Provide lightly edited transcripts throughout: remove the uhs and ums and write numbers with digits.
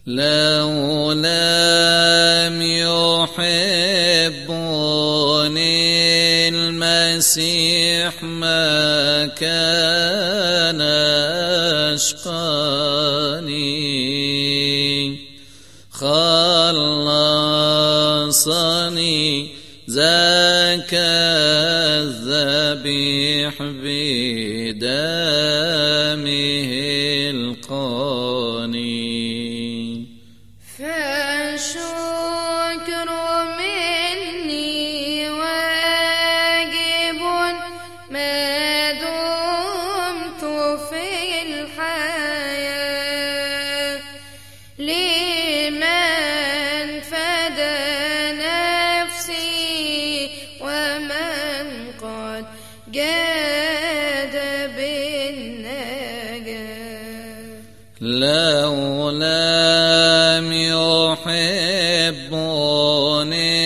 لو لم يحبني المسيح ما كان أشقاني، خلصني ذاك الذبيح بدمه القاني. فالشكر مني واجب ما دمت في الحياة، لمن فدى نفسي ومن قد جاد بالنجاة. لو لم يحبني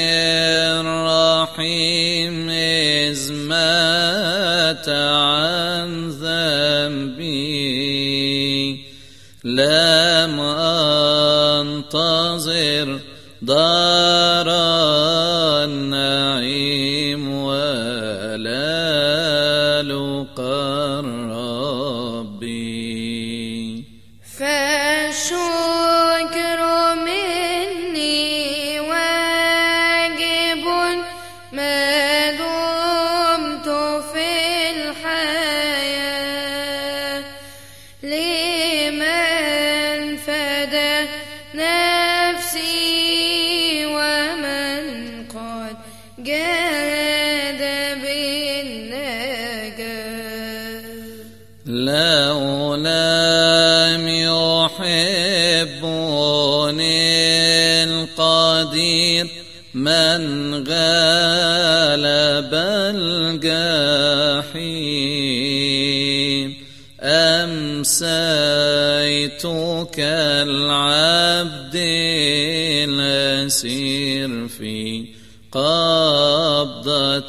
الرحيم إذ مات عن ذنبي، لم أنتظر دار النعيم ولا لقى ربي. فالشكر مني واجب ما دمت في الحياة، لمن فدى نفسي ومن قد جاد بالنجاة. لو لم يحبني القدير من غلب الجحيم، أمسيت كالعبد الأسير في قبضة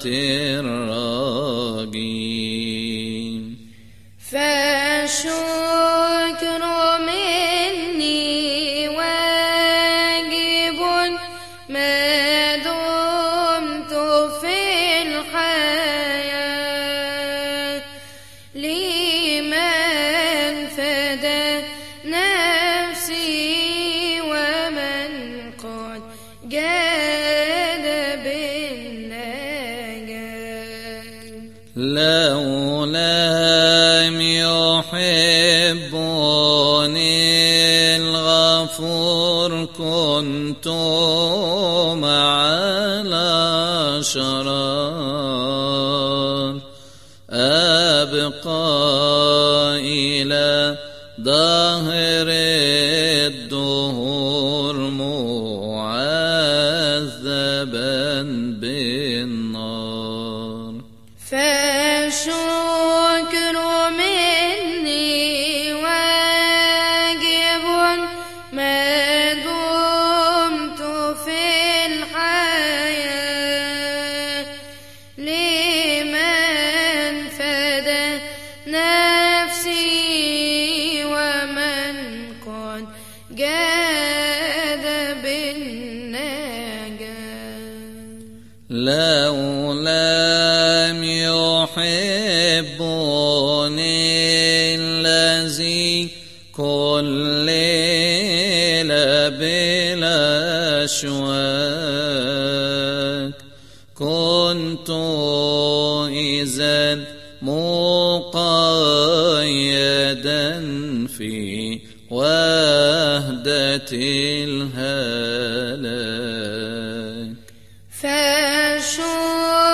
الرجيم. فالشكر مني واجب ما دمت في الحياة، لمن فدى نفسي ومن قد جاد بالنجاة. لو لم يحبني الغفور كنت مع الأشرار، أبقى إلى ظهر الدهور معذبا بالنار. فالشكر مني واجب ما دمت في الحياة، لمن فدى نفسي ومن قد جاد بالنجاة. لو لم يحبني الذي كل ليلة بالأشواك، كنت إذن مقيدا في وحدة الهلاك. فالشكر